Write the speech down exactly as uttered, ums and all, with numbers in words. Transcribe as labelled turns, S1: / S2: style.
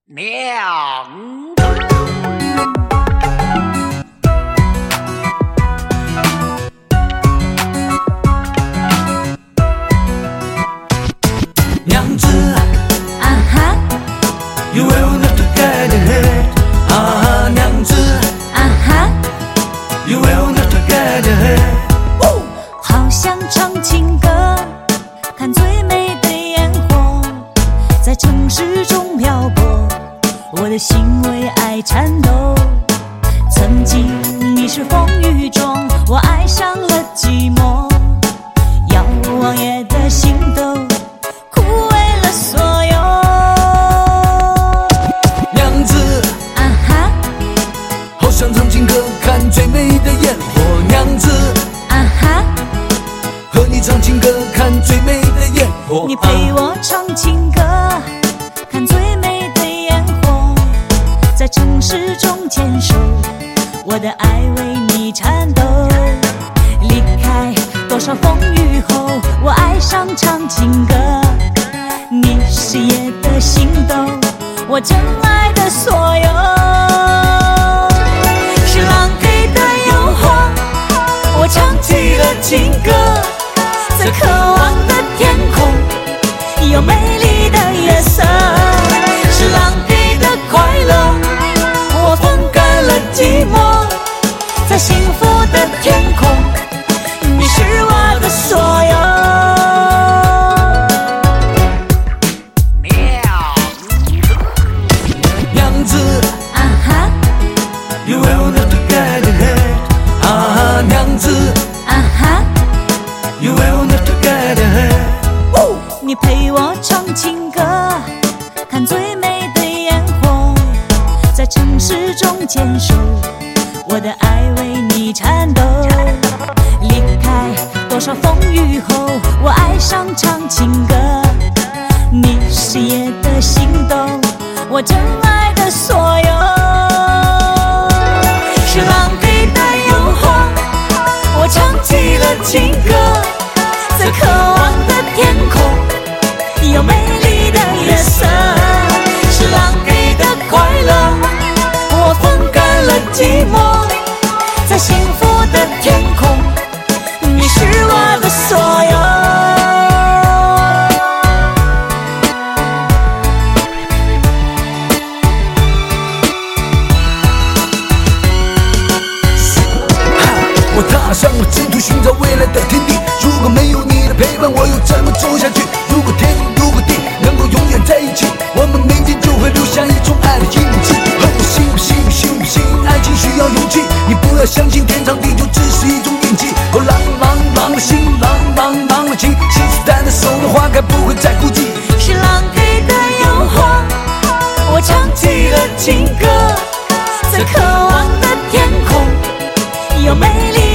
S1: 娘
S2: 娘子
S3: 啊哈
S2: ，You will not get hurt。啊，娘子
S3: 啊哈，
S2: ，You will not get hurt。
S3: 好想唱情歌，看最美的烟火，在城市中漂泊，我的心为爱颤抖。曾经你是风雨中，我爱上了寂寞，遥望夜的星斗，枯萎了所有。
S2: 娘子
S3: 啊哈
S2: 好想唱情歌，看最美的烟火。娘子
S3: 啊哈，
S2: 和你唱情歌，看最美的烟火。
S3: 你陪我唱情歌，看最美的烟火，在城市中坚守，我的爱为你颤抖。离开多少风雨后，我爱上唱情歌。你是夜的星斗，我真爱的所有。是狼给的诱惑，我唱起了情歌，在渴望的天空，有美丽的月色。是狼给的快乐，我分开了寂寞，在幸福的天空，你是我的所有。
S2: 娘子
S3: 啊哈
S2: ，You will not get hurt。啊，娘子
S3: 啊哈，
S2: ，You will not get hurt。
S3: 你陪我唱情歌，看最美的烟火，在城市中坚守，我的爱为你颤抖。离开多少风雨后，我爱上唱情歌。你是夜的星斗，我真爱的所有。是狼给的诱惑，我唱起了情歌，在渴望的天空，有美丽的月色。是狼给的快乐，我分开了寂寞，在幸福的天空，你是我的所有。
S2: 我踏上了征途，寻找未来的天地。如果没有你的陪伴，我又怎么走下去？如果天，如果地能够永远在一起，我们每天就会留下一种爱的印记。问我信不信，信不信？爱情需要勇气，你不要相信天长地久只是一种运气。哦，朗朗朗的心，朗朗朗的情，信誓旦旦守的花开不会再孤寂。
S3: 是狼给的诱惑，我唱起了情歌，在渴望的天空，有美丽